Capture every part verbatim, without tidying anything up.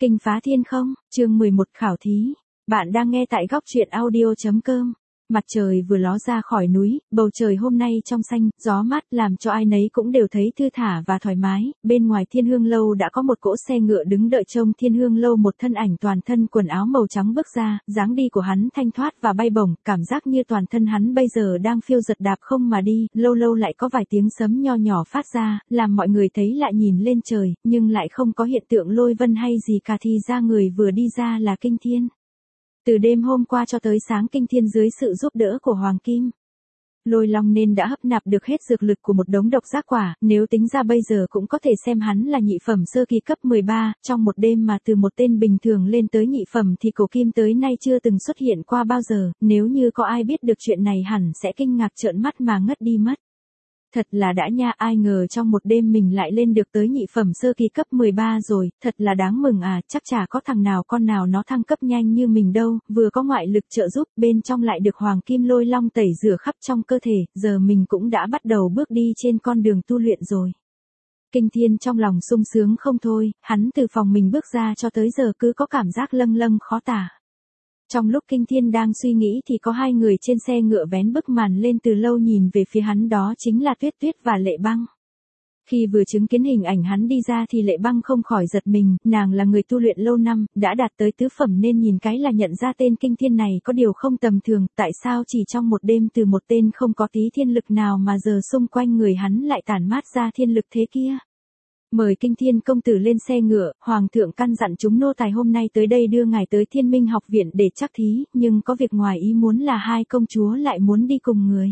Kinh phá thiên không, chương mười một khảo thí. Bạn đang nghe tại góc truyện audio.com. Mặt trời vừa ló ra khỏi núi, bầu trời hôm nay trong xanh, gió mát làm cho ai nấy cũng đều thấy thư thả và thoải mái. Bên ngoài Thiên Hương Lâu đã có một cỗ xe ngựa đứng đợi trông Thiên Hương Lâu, một thân ảnh toàn thân quần áo màu trắng bước ra, dáng đi của hắn thanh thoát và bay bổng, cảm giác như toàn thân hắn bây giờ đang phiêu giật đạp không mà đi, lâu lâu lại có vài tiếng sấm nho nhỏ phát ra, làm mọi người thấy lại nhìn lên trời, nhưng lại không có hiện tượng lôi vân hay gì cả, thì ra người vừa đi ra là Kinh Thiên. Từ đêm hôm qua cho tới sáng, Kinh Thiên dưới sự giúp đỡ của Hoàng Kim Lôi Long nên đã hấp nạp được hết dược lực của một đống độc giác quả, nếu tính ra bây giờ cũng có thể xem hắn là nhị phẩm sơ kỳ cấp mười ba, trong một đêm mà từ một tên bình thường lên tới nhị phẩm thì cổ kim tới nay chưa từng xuất hiện qua bao giờ, nếu như có ai biết được chuyện này hẳn sẽ kinh ngạc trợn mắt mà ngất đi mất. Thật là đã nha, ai ngờ trong một đêm mình lại lên được tới nhị phẩm sơ kỳ cấp mười ba rồi, thật là đáng mừng à, chắc chả có thằng nào con nào nó thăng cấp nhanh như mình đâu, vừa có ngoại lực trợ giúp, bên trong lại được Hoàng Kim Lôi Long tẩy rửa khắp trong cơ thể, giờ mình cũng đã bắt đầu bước đi trên con đường tu luyện rồi. Kinh Thiên trong lòng sung sướng không thôi, hắn từ phòng mình bước ra cho tới giờ cứ có cảm giác lâng lâng khó tả. Trong lúc Kinh Thiên đang suy nghĩ thì có hai người trên xe ngựa vén bức màn lên từ lâu nhìn về phía hắn, đó chính là Tuyết Tuyết và Lệ Băng. Khi vừa chứng kiến hình ảnh hắn đi ra thì Lệ Băng không khỏi giật mình, nàng là người tu luyện lâu năm, đã đạt tới tứ phẩm nên nhìn cái là nhận ra tên Kinh Thiên này có điều không tầm thường, tại sao chỉ trong một đêm từ một tên không có tí thiên lực nào mà giờ xung quanh người hắn lại tản mát ra thiên lực thế kia. Mời Kinh Thiên công tử lên xe ngựa, Hoàng thượng căn dặn chúng nô tài hôm nay tới đây đưa ngài tới Thiên Minh học viện để trắc thí, nhưng có việc ngoài ý muốn là hai công chúa lại muốn đi cùng người.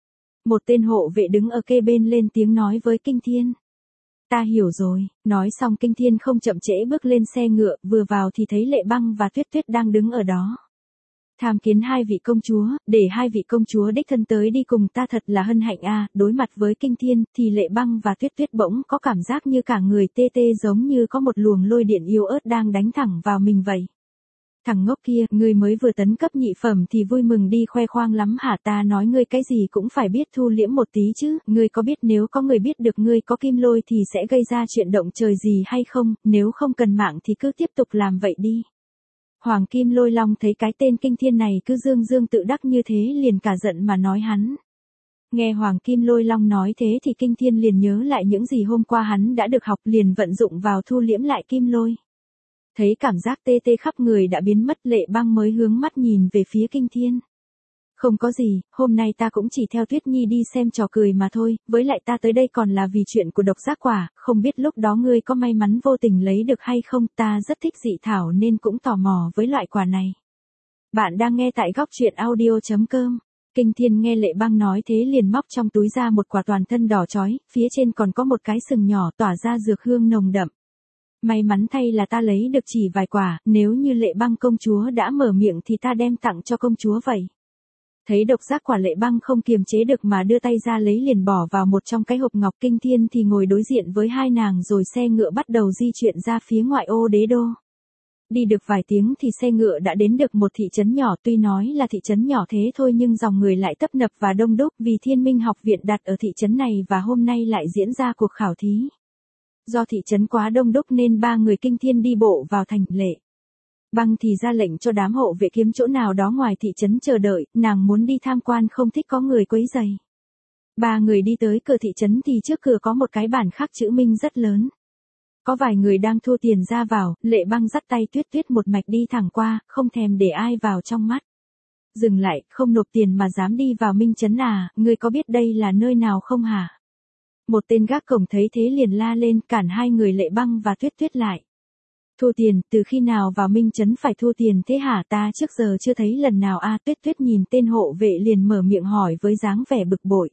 Một tên hộ vệ đứng ở kê bên lên tiếng nói với Kinh Thiên. Ta hiểu rồi, nói xong Kinh Thiên không chậm trễ bước lên xe ngựa, vừa vào thì thấy Lệ Băng và Tuyết Tuyết đang đứng ở đó. Tham kiến hai vị công chúa, để hai vị công chúa đích thân tới đi cùng ta thật là hân hạnh a. Đối mặt với Kinh Thiên thì Lệ Băng và Tuyết Tuyết bỗng có cảm giác như cả người tê tê, giống như có một luồng lôi điện yếu ớt đang đánh thẳng vào mình vậy. Thằng ngốc kia, ngươi mới vừa tấn cấp nhị phẩm thì vui mừng đi khoe khoang lắm hả? Ta nói ngươi cái gì cũng phải biết thu liễm một tí chứ, ngươi có biết nếu có người biết được ngươi có kim lôi thì sẽ gây ra chuyện động trời gì hay không, nếu không cần mạng thì cứ tiếp tục làm vậy đi. Hoàng Kim Lôi Long thấy cái tên Kinh Thiên này cứ dương dương tự đắc như thế liền cả giận mà nói hắn. Nghe Hoàng Kim Lôi Long nói thế thì Kinh Thiên liền nhớ lại những gì hôm qua hắn đã được học, liền vận dụng vào thu liễm lại kim lôi. Thấy cảm giác tê tê khắp người đã biến mất, Lệ Băng mới hướng mắt nhìn về phía Kinh Thiên. Không có gì, hôm nay ta cũng chỉ theo Tuyết Nhi đi xem trò cười mà thôi, với lại ta tới đây còn là vì chuyện của độc giác quả, không biết lúc đó ngươi có may mắn vô tình lấy được hay không, ta rất thích dị thảo nên cũng tò mò với loại quả này. Bạn đang nghe tại góc truyện audio.com. Kinh Thiên nghe Lệ Băng nói thế liền móc trong túi ra một quả toàn thân đỏ chói, phía trên còn có một cái sừng nhỏ tỏa ra dược hương nồng đậm. May mắn thay là ta lấy được chỉ vài quả, nếu như Lệ Băng công chúa đã mở miệng thì ta đem tặng cho công chúa vậy. Thấy độc giác quả, Lệ Băng không kiềm chế được mà đưa tay ra lấy liền bỏ vào một trong cái hộp ngọc. Kinh Thiên thì ngồi đối diện với hai nàng rồi xe ngựa bắt đầu di chuyển ra phía ngoại ô đế đô. Đi được vài tiếng thì xe ngựa đã đến được một thị trấn nhỏ, tuy nói là thị trấn nhỏ thế thôi nhưng dòng người lại tấp nập và đông đúc vì Thiên Minh học viện đặt ở thị trấn này và hôm nay lại diễn ra cuộc khảo thí. Do thị trấn quá đông đúc nên ba người Kinh Thiên đi bộ vào thành. Lệ Băng thì ra lệnh cho đám hộ vệ kiếm chỗ nào đó ngoài thị trấn chờ đợi, nàng muốn đi tham quan không thích có người quấy rầy. Ba người đi tới cửa thị trấn thì trước cửa có một cái bản khắc chữ Minh rất lớn. Có vài người đang thu tiền ra vào, Lệ Băng dắt tay Tuyết Tuyết một mạch đi thẳng qua, không thèm để ai vào trong mắt. Dừng lại, không nộp tiền mà dám đi vào Minh trấn à, ngươi có biết đây là nơi nào không hả? Một tên gác cổng thấy thế liền la lên cản hai người Lệ Băng và Tuyết Tuyết lại. Thu tiền, từ khi nào vào Minh trấn phải thu tiền thế hả, ta trước giờ chưa thấy lần nào a. À, Tuyết Tuyết nhìn tên hộ vệ liền mở miệng hỏi với dáng vẻ bực bội.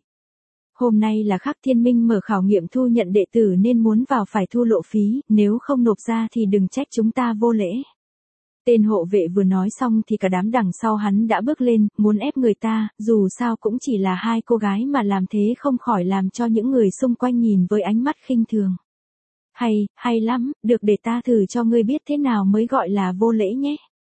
Hôm nay là khắc Thiên Minh mở khảo nghiệm thu nhận đệ tử nên muốn vào phải thu lộ phí, nếu không nộp ra thì đừng trách chúng ta vô lễ. Tên hộ vệ vừa nói xong thì cả đám đằng sau hắn đã bước lên, muốn ép người ta, dù sao cũng chỉ là hai cô gái mà làm thế không khỏi làm cho những người xung quanh nhìn với ánh mắt khinh thường. Hay, hay lắm, được để ta thử cho ngươi biết thế nào mới gọi là vô lễ nhé.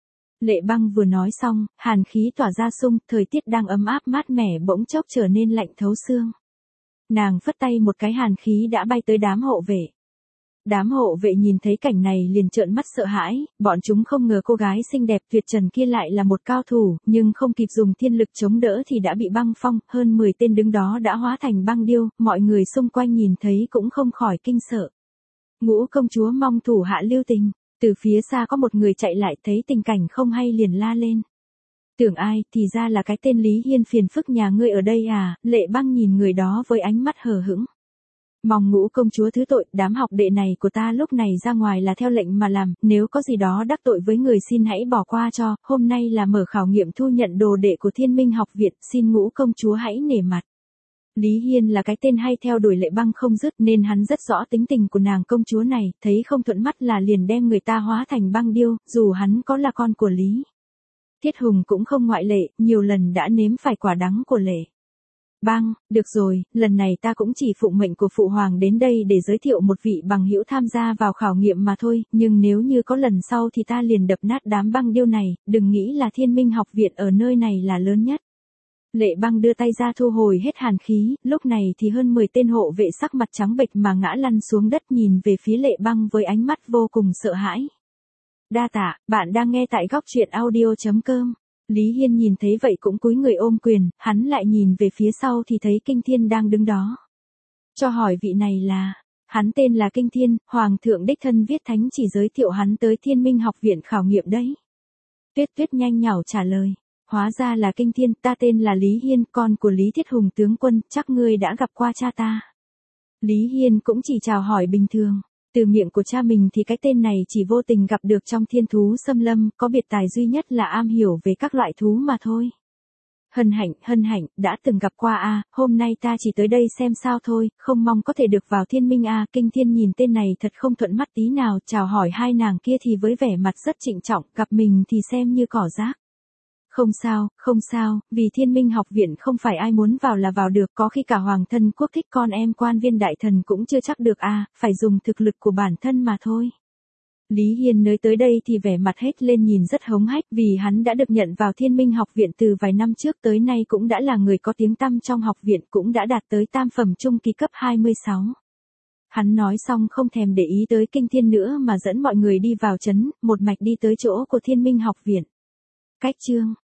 Lệ Băng vừa nói xong, hàn khí tỏa ra xung, thời tiết đang ấm áp mát mẻ bỗng chốc trở nên lạnh thấu xương. Nàng phất tay một cái, hàn khí đã bay tới đám hộ vệ. Đám hộ vệ nhìn thấy cảnh này liền trợn mắt sợ hãi, bọn chúng không ngờ cô gái xinh đẹp tuyệt trần kia lại là một cao thủ, nhưng không kịp dùng thiên lực chống đỡ thì đã bị băng phong, hơn mười tên đứng đó đã hóa thành băng điêu, mọi người xung quanh nhìn thấy cũng không khỏi kinh sợ. Ngũ công chúa mong thủ hạ lưu tình, từ phía xa có một người chạy lại thấy tình cảnh không hay liền la lên. Tưởng ai, thì ra là cái tên Lý Hiên phiền phức nhà ngươi ở đây à, Lệ Băng nhìn người đó với ánh mắt hờ hững. Mong ngũ công chúa thứ tội, đám học đệ này của ta lúc này ra ngoài là theo lệnh mà làm, nếu có gì đó đắc tội với người xin hãy bỏ qua cho, hôm nay là mở khảo nghiệm thu nhận đồ đệ của Thiên Minh học viện, xin ngũ công chúa hãy nể mặt. Lý Hiên là cái tên hay theo đuổi Lệ Băng không dứt nên hắn rất rõ tính tình của nàng công chúa này, thấy không thuận mắt là liền đem người ta hóa thành băng điêu, dù hắn có là con của Lý Thiết Hùng cũng không ngoại lệ, nhiều lần đã nếm phải quả đắng của Lệ Băng. Được rồi, lần này ta cũng chỉ phụng mệnh của phụ hoàng đến đây để giới thiệu một vị bằng hữu tham gia vào khảo nghiệm mà thôi, nhưng nếu như có lần sau thì ta liền đập nát đám băng điêu này, đừng nghĩ là Thiên Minh học viện ở nơi này là lớn nhất. Lệ Băng đưa tay ra thu hồi hết hàn khí, lúc này thì hơn mười tên hộ vệ sắc mặt trắng bệch mà ngã lăn xuống đất nhìn về phía Lệ Băng với ánh mắt vô cùng sợ hãi. Đa tạ, bạn đang nghe tại góc truyện audio chấm com. Lý Hiên nhìn thấy vậy cũng cúi người ôm quyền, hắn lại nhìn về phía sau thì thấy Kinh Thiên đang đứng đó. Cho hỏi vị này là, hắn tên là Kinh Thiên, Hoàng thượng đích thân viết thánh chỉ giới thiệu hắn tới Thiên Minh học viện khảo nghiệm đấy. Tuyết Tuyết nhanh nhảu trả lời, hóa ra là Kinh Thiên, ta tên là Lý Hiên, con của Lý Thiết Hùng tướng quân, chắc ngươi đã gặp qua cha ta. Lý Hiên cũng chỉ chào hỏi bình thường. Từ miệng của cha mình thì cái tên này chỉ vô tình gặp được trong thiên thú xâm lâm, có biệt tài duy nhất là am hiểu về các loại thú mà thôi. Hân hạnh, hân hạnh, đã từng gặp qua a, à, hôm nay ta chỉ tới đây xem sao thôi, không mong có thể được vào Thiên Minh a. À. Kinh Thiên nhìn tên này thật không thuận mắt tí nào, chào hỏi hai nàng kia thì với vẻ mặt rất trịnh trọng, gặp mình thì xem như cỏ rác. Không sao, không sao, vì Thiên Minh học viện không phải ai muốn vào là vào được, có khi cả hoàng thân quốc thích con em quan viên đại thần cũng chưa chắc được a, à, phải dùng thực lực của bản thân mà thôi. Lý Hiên nơi tới đây thì vẻ mặt hết lên nhìn rất hống hách vì hắn đã được nhận vào Thiên Minh học viện từ vài năm trước tới nay cũng đã là người có tiếng tăm trong học viện, cũng đã đạt tới tam phẩm trung kỳ cấp hai mươi sáu. Hắn nói xong không thèm để ý tới Kinh Thiên nữa mà dẫn mọi người đi vào trấn, một mạch đi tới chỗ của Thiên Minh học viện. Cách chương